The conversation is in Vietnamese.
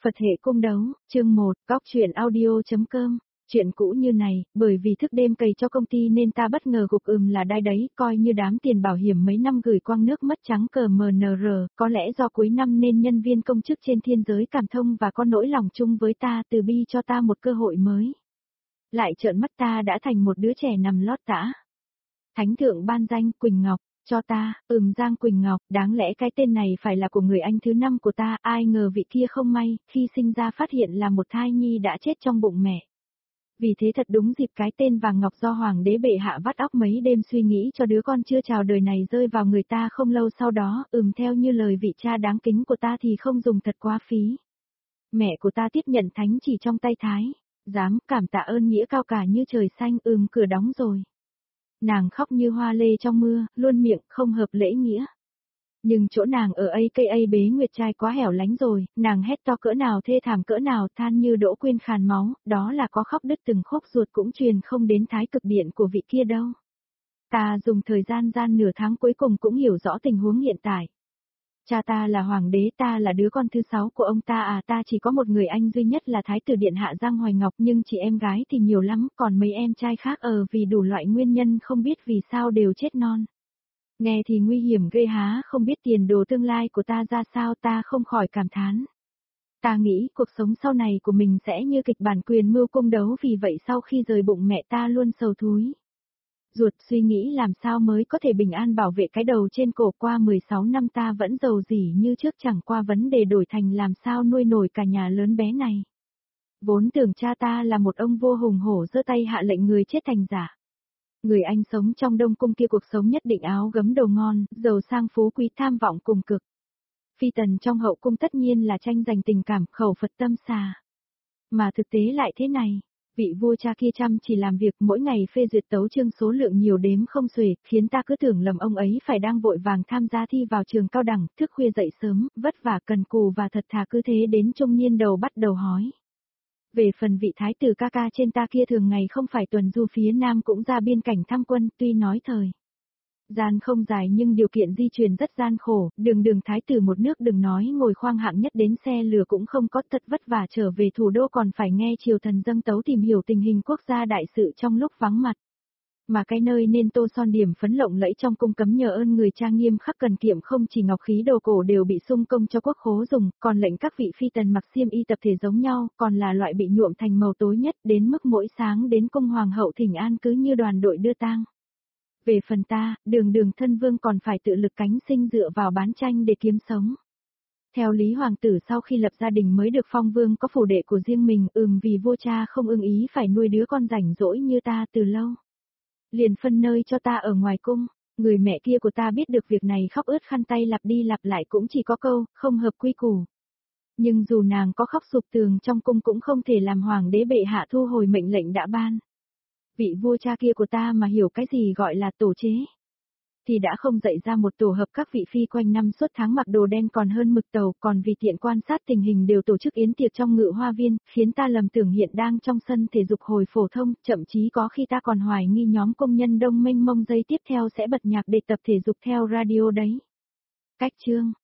Phật hệ cung đấu, chương 1, góc truyện audio.com. Chuyện cũ như này, bởi vì thức đêm cày cho công ty nên ta bất ngờ gục là đai đấy, coi như đám tiền bảo hiểm mấy năm gửi quăng nước mất trắng cờ MNR, có lẽ do cuối năm nên nhân viên công chức trên thiên giới cảm thông và có nỗi lòng chung với ta từ bi cho ta một cơ hội mới. Lại trợn mắt ta đã thành một đứa trẻ nằm lót tã. Thánh thượng ban danh Quỳnh Ngọc. Cho ta, Giang Quỳnh Ngọc, đáng lẽ cái tên này phải là của người anh thứ 5 của ta, ai ngờ vị kia không may, khi sinh ra phát hiện là một thai nhi đã chết trong bụng mẹ. Vì thế thật đúng dịp cái tên vàng ngọc do hoàng đế bệ hạ vắt óc mấy đêm suy nghĩ cho đứa con chưa chào đời này rơi vào người ta không lâu sau đó, theo như lời vị cha đáng kính của ta thì không dùng thật quá phí. Mẹ của ta tiếp nhận thánh chỉ trong tay thái, dám cảm tạ ơn nghĩa cao cả như trời xanh, cửa đóng rồi. Nàng khóc như hoa lê trong mưa, luôn miệng không hợp lễ nghĩa. Nhưng chỗ nàng ở AKA Bế Nguyệt Trai quá hẻo lánh rồi, nàng hét to cỡ nào thê thảm cỡ nào than như Đỗ Quyên khàn máu, đó là có khóc đứt từng khúc ruột cũng truyền không đến thái cực điện của vị kia đâu. Ta dùng thời gian nửa tháng cuối cùng cũng hiểu rõ tình huống hiện tại. Cha ta là hoàng đế, ta là đứa con thứ 6 của ông ta ta chỉ có một người anh duy nhất là thái tử điện hạ Giang Hoài Ngọc nhưng chị em gái thì nhiều lắm, còn mấy em trai khác vì đủ loại nguyên nhân không biết vì sao đều chết non. Nghe thì nguy hiểm ghê há, không biết tiền đồ tương lai của ta ra sao, ta không khỏi cảm thán. Ta nghĩ cuộc sống sau này của mình sẽ như kịch bản Quyền Mưu Cung Đấu, vì vậy sau khi rời bụng mẹ ta luôn sầu thúi ruột suy nghĩ làm sao mới có thể bình an bảo vệ cái đầu trên cổ. Qua 16 năm ta vẫn giàu dỉ như trước, chẳng qua vấn đề đổi thành làm sao nuôi nổi cả nhà lớn bé này. Vốn tưởng cha ta là một ông vua hùng hổ giơ tay hạ lệnh người chết thành giả. Người anh sống trong Đông Cung kia cuộc sống nhất định áo gấm đồ ngon, giàu sang phú quý tham vọng cùng cực. Phi tần trong hậu cung tất nhiên là tranh giành tình cảm, khẩu Phật tâm xà. Mà thực tế lại thế này. Vị vua cha kia chăm chỉ làm việc, mỗi ngày phê duyệt tấu chương số lượng nhiều đếm không xuể, khiến ta cứ tưởng lầm ông ấy phải đang vội vàng tham gia thi vào trường cao đẳng, thức khuya dậy sớm, vất vả cần cù và thật thà, cứ thế đến trung niên đầu bắt đầu hói. Về phần vị thái tử ca ca trên ta kia thường ngày không phải tuần du phía Nam cũng ra biên cảnh thăm quân, tuy nói thời gian không dài nhưng điều kiện di chuyển rất gian khổ, đường thái tử một nước đừng nói ngồi khoang hạng nhất đến xe lửa cũng không có, thật vất vả trở về thủ đô còn phải nghe triều thần dâng tấu tìm hiểu tình hình quốc gia đại sự trong lúc vắng mặt. Mà cái nơi nên tô son điểm phấn lộng lẫy trong cung cấm nhờ ơn người trang nghiêm khắc cần kiệm, không chỉ ngọc khí đồ cổ đều bị sung công cho quốc khố dùng, còn lệnh các vị phi tần mặc xiêm y tập thể giống nhau, còn là loại bị nhuộm thành màu tối nhất, đến mức mỗi sáng đến cung hoàng hậu thỉnh an cứ như đoàn đội đưa tang. Về phần ta, đường thân vương còn phải tự lực cánh sinh dựa vào bán tranh để kiếm sống. Theo lý hoàng tử sau khi lập gia đình mới được phong vương có phủ đệ của riêng mình, vì vua cha không ưng ý phải nuôi đứa con rảnh rỗi như ta từ lâu. Liền phân nơi cho ta ở ngoài cung, người mẹ kia của ta biết được việc này khóc ướt khăn tay lặp đi lặp lại cũng chỉ có câu, không hợp quy củ. Nhưng dù nàng có khóc sụp tường trong cung cũng không thể làm hoàng đế bệ hạ thu hồi mệnh lệnh đã ban. Vị vua cha kia của ta mà hiểu cái gì gọi là tổ chế, thì đã không dạy ra một tổ hợp các vị phi quanh năm suốt tháng mặc đồ đen còn hơn mực tàu, còn vì tiện quan sát tình hình đều tổ chức yến tiệc trong Ngự Hoa Viên, khiến ta lầm tưởng hiện đang trong sân thể dục hồi phổ thông, thậm chí có khi ta còn hoài nghi nhóm công nhân đông mênh mông giây tiếp theo sẽ bật nhạc để tập thể dục theo radio đấy. Cách chương